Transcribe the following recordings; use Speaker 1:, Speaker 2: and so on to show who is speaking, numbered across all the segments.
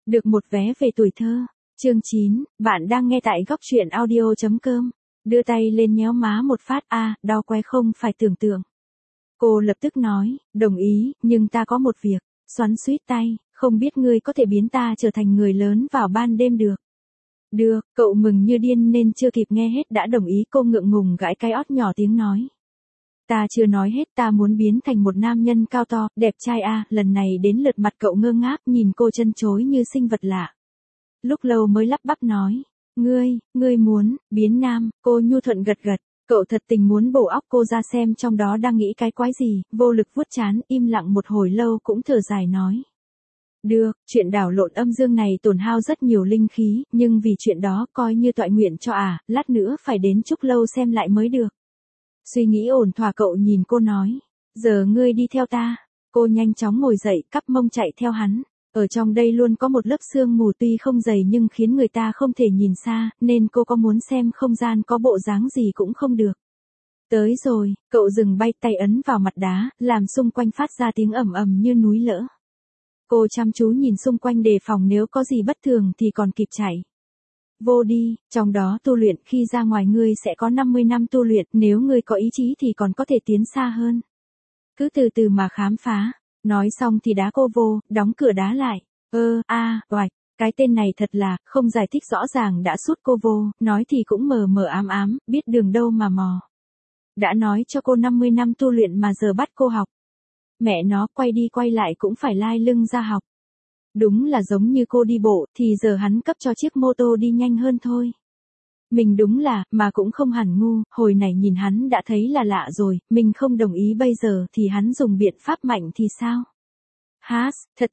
Speaker 1: Được một vé về tuổi thơ. Chương 9, bạn đang nghe tại góc truyện audio.com. Đưa tay lên nhéo má một phát, đau quay không phải tưởng tượng. Cô lập tức nói, đồng ý, nhưng ta có một việc. Xoắn xuýt tay, không biết ngươi có thể biến ta trở thành người lớn vào ban đêm được. Được, cậu mừng như điên nên chưa kịp nghe hết đã đồng ý. Cô ngượng ngùng gãi cái ót nhỏ tiếng nói. Ta chưa nói hết, ta muốn biến thành một nam nhân cao to, đẹp trai Lần này đến lượt mặt cậu ngơ ngác nhìn cô chân chối như sinh vật lạ. Lúc lâu mới lắp bắp nói, ngươi muốn, biến nam, cô nhu thuận gật gật, cậu thật tình muốn bổ óc cô ra xem trong đó đang nghĩ cái quái gì, vô lực vuốt trán, im lặng một hồi lâu cũng thở dài nói. Được, chuyện đảo lộn âm dương này tổn hao rất nhiều linh khí, nhưng vì chuyện đó coi như toại nguyện cho lát nữa phải đến Trúc Lâu xem lại mới được. Suy nghĩ ổn thỏa cậu nhìn cô nói, giờ ngươi đi theo ta. Cô nhanh chóng ngồi dậy, cắp mông chạy theo hắn. Ở trong đây luôn có một lớp sương mù tuy không dày nhưng khiến người ta không thể nhìn xa, nên cô có muốn xem không gian có bộ dáng gì cũng không được. Tới rồi, cậu dừng bay tay ấn vào mặt đá, làm xung quanh phát ra tiếng ầm ầm như núi lỡ. Cô chăm chú nhìn xung quanh đề phòng nếu có gì bất thường thì còn kịp chạy. Vô đi, trong đó tu luyện, khi ra ngoài ngươi sẽ có 50 năm tu luyện, nếu ngươi có ý chí thì còn có thể tiến xa hơn. Cứ từ từ mà khám phá. Nói xong thì đá cô vô, đóng cửa đá lại. Oạch, cái tên này thật là, không giải thích rõ ràng đã sút cô vô, nói thì cũng mờ mờ ám, biết đường đâu mà mò. Đã nói cho cô 50 năm tu luyện mà giờ bắt cô học. Mẹ nó quay đi quay lại cũng phải lai lưng ra học. Đúng là giống như cô đi bộ, thì giờ hắn cấp cho chiếc mô tô đi nhanh hơn thôi. Mình đúng là, mà cũng không hẳn ngu, hồi này nhìn hắn đã thấy là lạ rồi, mình không đồng ý bây giờ thì hắn dùng biện pháp mạnh thì sao? Thật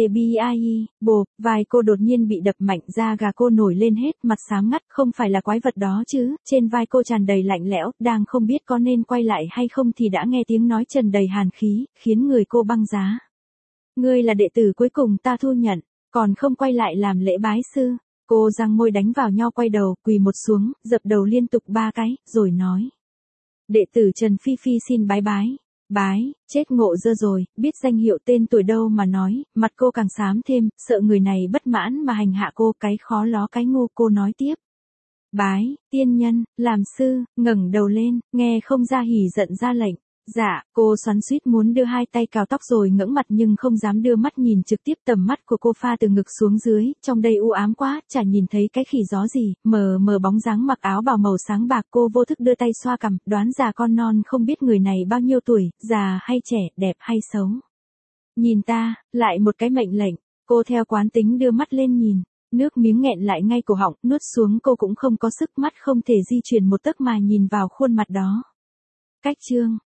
Speaker 1: bột, vai cô đột nhiên bị đập mạnh ra gà cô nổi lên hết, mặt xám ngắt, không phải là quái vật đó chứ, trên vai cô tràn đầy lạnh lẽo, đang không biết có nên quay lại hay không thì đã nghe tiếng nói trần đầy hàn khí, khiến người cô băng giá. Ngươi là đệ tử cuối cùng ta thu nhận, còn không quay lại làm lễ bái sư. Cô răng môi đánh vào nhau quay đầu, quỳ một xuống, dập đầu liên tục 3 cái, rồi nói. Đệ tử Trần Phi Phi xin bái bái. Bái, chết ngộ dơ rồi, biết danh hiệu tên tuổi đâu mà nói, mặt cô càng xám thêm, sợ người này bất mãn mà hành hạ cô, cái khó ló cái ngu. Cô nói tiếp. Bái, tiên nhân, làm sư, ngẩng đầu lên, nghe không ra hỉ giận ra lệnh. Dạ, cô xoắn xuýt muốn đưa hai tay cào tóc rồi ngẩng mặt nhưng không dám đưa mắt nhìn trực tiếp, tầm mắt của cô pha từ ngực xuống dưới, trong đây u ám quá, chả nhìn thấy cái khỉ gió gì, mờ mờ bóng dáng mặc áo bào màu sáng bạc. Cô vô thức đưa tay xoa cằm, đoán già con non không biết người này bao nhiêu tuổi, già hay trẻ, đẹp hay xấu. Nhìn ta, lại một cái mệnh lệnh, cô theo quán tính đưa mắt lên nhìn. Nước miếng nghẹn lại ngay cổ họng, nuốt xuống cô cũng không có sức, mắt không thể di chuyển một tấc mà nhìn vào khuôn mặt đó. Cách chương